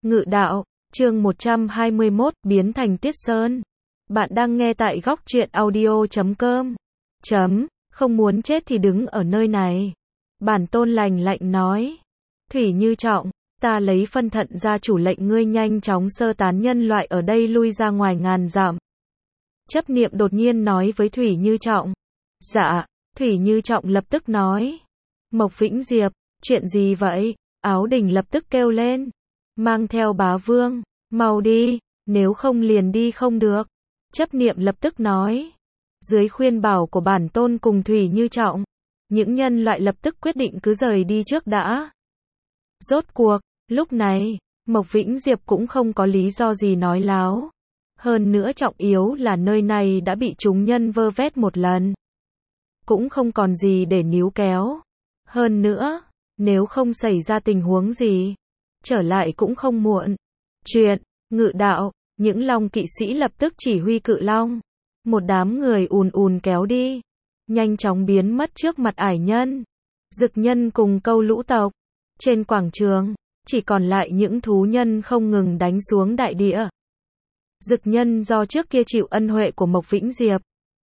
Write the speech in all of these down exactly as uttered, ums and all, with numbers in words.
Ngự đạo, chương một trăm hai mươi mốt, biến thành Tuyết Sơn. Bạn đang nghe tại góc truyện audio chấm com. Chấm, không muốn chết thì đứng ở nơi này. Bản Tôn lành lạnh nói. Thủy Như Trọng, ta lấy phân thận gia chủ lệnh ngươi nhanh chóng sơ tán nhân loại ở đây lui ra ngoài ngàn dặm. Chấp niệm đột nhiên nói với Thủy Như Trọng. Dạ, Thủy Như Trọng lập tức nói. Mộc Vĩnh Diệp, chuyện gì vậy? Áo Đình lập tức kêu lên. Mang theo bá vương, mau đi, nếu không liền đi không được. Chấp niệm lập tức nói. Dưới khuyên bảo của bản Tôn cùng Thủy Như Trọng, những nhân loại lập tức quyết định cứ rời đi trước đã. Rốt cuộc, lúc này, Mộc Vĩnh Diệp cũng không có lý do gì nói láo. Hơn nữa trọng yếu là nơi này đã bị chúng nhân vơ vét một lần. Cũng không còn gì để níu kéo. Hơn nữa, nếu không xảy ra tình huống gì, trở lại cũng không muộn. Chuyện, ngự đạo, những long kỵ sĩ lập tức chỉ huy cự long. Một đám người ùn ùn kéo đi. Nhanh chóng biến mất trước mặt ải nhân. Dực nhân cùng câu lũ tộc. Trên quảng trường, chỉ còn lại những thú nhân không ngừng đánh xuống đại địa. Dực nhân do trước kia chịu ân huệ của Mộc Vĩnh Diệp,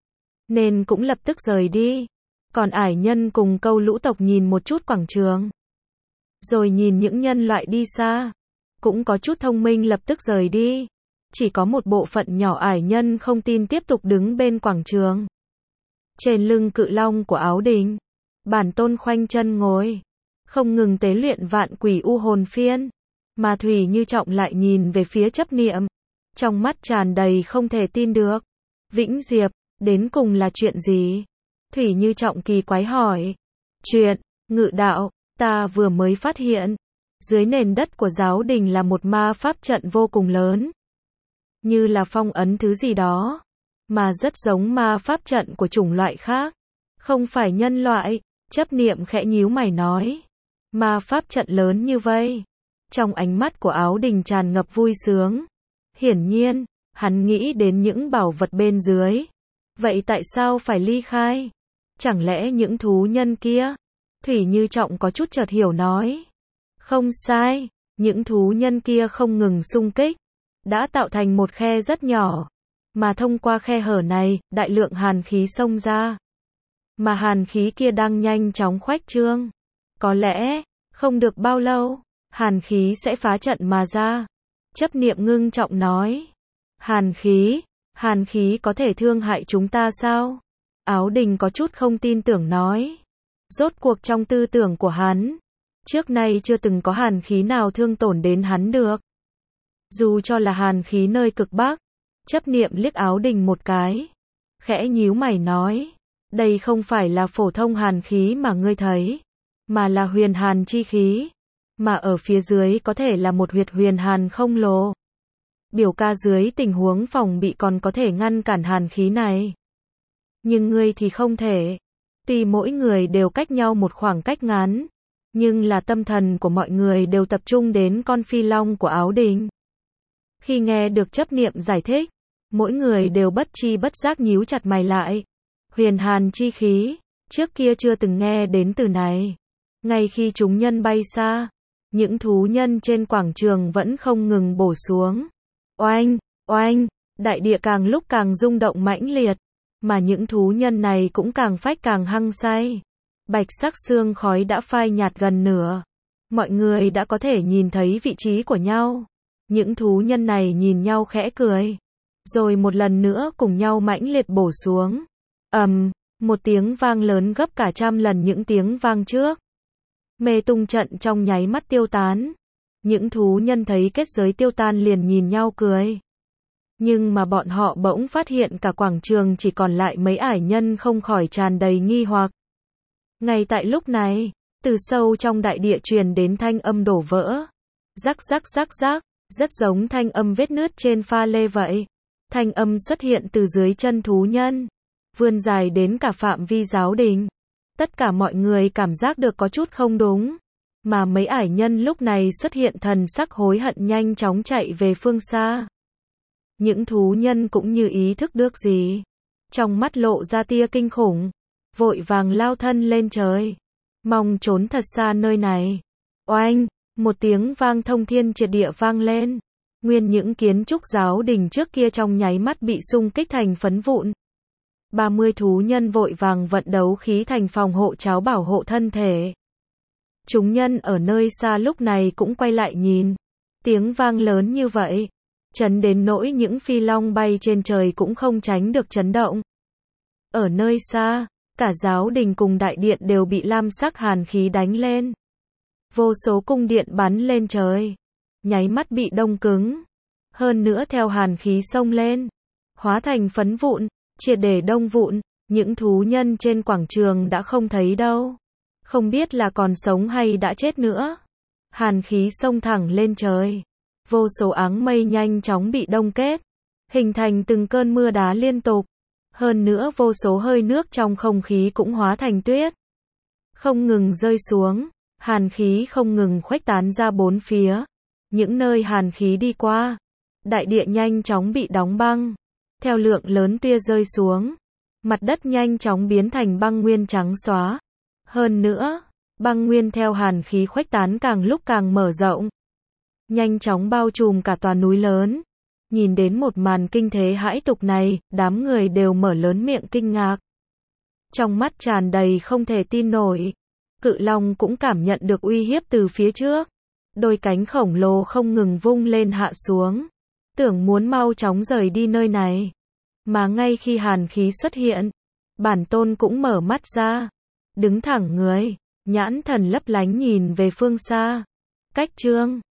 nên cũng lập tức rời đi. Còn ải nhân cùng câu lũ tộc nhìn một chút quảng trường. Rồi nhìn những nhân loại đi xa. Cũng có chút thông minh lập tức rời đi. Chỉ có một bộ phận nhỏ ải nhân không tin tiếp tục đứng bên quảng trường. Trên lưng cự long của Áo Đình, bản Tôn khoanh chân ngồi. Không ngừng tế luyện vạn quỷ u hồn phiên. Mà Thủy Như Trọng lại nhìn về phía chấp niệm. Trong mắt tràn đầy không thể tin được. Vĩnh Diệp, đến cùng là chuyện gì? Thủy Như Trọng kỳ quái hỏi. Chuyện, ngự đạo, ta vừa mới phát hiện. Dưới nền đất của giáo đình là một ma pháp trận vô cùng lớn. Như là phong ấn thứ gì đó. Mà rất giống ma pháp trận của chủng loại khác. Không phải nhân loại, chấp niệm khẽ nhíu mày nói. Ma pháp trận lớn như vậy. Trong ánh mắt của Áo Đình tràn ngập vui sướng. Hiển nhiên, hắn nghĩ đến những bảo vật bên dưới. Vậy tại sao phải ly khai? Chẳng lẽ những thú nhân kia? Thủy Như Trọng có chút chợt hiểu nói. Không sai, những thú nhân kia không ngừng xung kích. Đã tạo thành một khe rất nhỏ. Mà thông qua khe hở này, đại lượng hàn khí xông ra. Mà hàn khí kia đang nhanh chóng khoách trương. Có lẽ, không được bao lâu, hàn khí sẽ phá trận mà ra. Chấp niệm ngưng trọng nói. Hàn khí, hàn khí có thể thương hại chúng ta sao? Áo Đình có chút không tin tưởng nói. Rốt cuộc trong tư tưởng của hắn, trước nay chưa từng có hàn khí nào thương tổn đến hắn được. Dù cho là hàn khí nơi cực Bắc. Chấp niệm liếc Áo Đình một cái. Khẽ nhíu mày nói. Đây không phải là phổ thông hàn khí mà ngươi thấy. Mà là huyền hàn chi khí. Mà ở phía dưới có thể là một huyệt huyền hàn không lồ. Biểu ca dưới tình huống phòng bị còn có thể ngăn cản hàn khí này. Nhưng ngươi thì không thể. Tuy mỗi người đều cách nhau một khoảng cách ngắn. Nhưng là tâm thần của mọi người đều tập trung đến con phi long của Áo Đình. Khi nghe được chấp niệm giải thích, mỗi người đều bất chi bất giác nhíu chặt mày lại. Huyền hàn chi khí, trước kia chưa từng nghe đến từ này. Ngay khi chúng nhân bay xa, những thú nhân trên quảng trường vẫn không ngừng bổ xuống. Oanh, oanh, đại địa càng lúc càng rung động mãnh liệt, mà những thú nhân này cũng càng phách càng hăng say. Bạch sắc xương khói đã phai nhạt gần nửa. Mọi người đã có thể nhìn thấy vị trí của nhau. Những thú nhân này nhìn nhau khẽ cười. Rồi một lần nữa cùng nhau mãnh liệt bổ xuống. Ầm, um, một tiếng vang lớn gấp cả trăm lần những tiếng vang trước. Mê tung trận trong nháy mắt tiêu tán. Những thú nhân thấy kết giới tiêu tan liền nhìn nhau cười. Nhưng mà bọn họ bỗng phát hiện cả quảng trường chỉ còn lại mấy ải nhân không khỏi tràn đầy nghi hoặc. Ngay tại lúc này, từ sâu trong đại địa truyền đến thanh âm đổ vỡ. Rắc rắc rắc rắc, rất giống thanh âm vết nứt trên pha lê vậy. Thanh âm xuất hiện từ dưới chân thú nhân, vươn dài đến cả phạm vi giáo đình. Tất cả mọi người cảm giác được có chút không đúng. Mà mấy ải nhân lúc này xuất hiện thần sắc hối hận nhanh chóng chạy về phương xa. Những thú nhân cũng như ý thức được gì. Trong mắt lộ ra tia kinh khủng. Vội vàng lao thân lên trời. Mong trốn thật xa nơi này. Oanh, Một tiếng vang thông thiên triệt địa vang lên. Nguyên những kiến trúc giáo đình trước kia trong nháy mắt bị xung kích thành phấn vụn. ba mươi thú nhân vội vàng vận đấu khí thành phòng hộ cháo bảo hộ thân thể. Chúng nhân ở nơi xa lúc này cũng quay lại nhìn. Tiếng vang lớn như vậy, chấn đến nỗi những phi long bay trên trời cũng không tránh được chấn động. Ở nơi xa, cả giáo đình cùng đại điện đều bị lam sắc hàn khí đánh lên. Vô số cung điện bắn lên trời, nháy mắt bị đông cứng. Hơn nữa theo hàn khí xông lên, hóa thành phấn vụn, triệt để đông vụn, những thú nhân trên quảng trường đã không thấy đâu. Không biết là còn sống hay đã chết nữa. Hàn khí xông thẳng lên trời. Vô số áng mây nhanh chóng bị đông kết, hình thành từng cơn mưa đá liên tục. Hơn nữa vô số hơi nước trong không khí cũng hóa thành tuyết. Không ngừng rơi xuống, hàn khí không ngừng khuếch tán ra bốn phía. Những nơi hàn khí đi qua, đại địa nhanh chóng bị đóng băng. Theo lượng lớn tia rơi xuống, mặt đất nhanh chóng biến thành băng nguyên trắng xóa. Hơn nữa, băng nguyên theo hàn khí khuếch tán càng lúc càng mở rộng, nhanh chóng bao trùm cả tòa núi lớn. Nhìn đến một màn kinh thế hãi tục này, đám người đều mở lớn miệng kinh ngạc. Trong mắt tràn đầy không thể tin nổi. Cự long cũng cảm nhận được uy hiếp từ phía trước. Đôi cánh khổng lồ không ngừng vung lên hạ xuống. Tưởng muốn mau chóng rời đi nơi này. Mà ngay khi hàn khí xuất hiện, bản tôn cũng mở mắt ra. Đứng thẳng người, nhãn thần lấp lánh nhìn về phương xa. Cách chương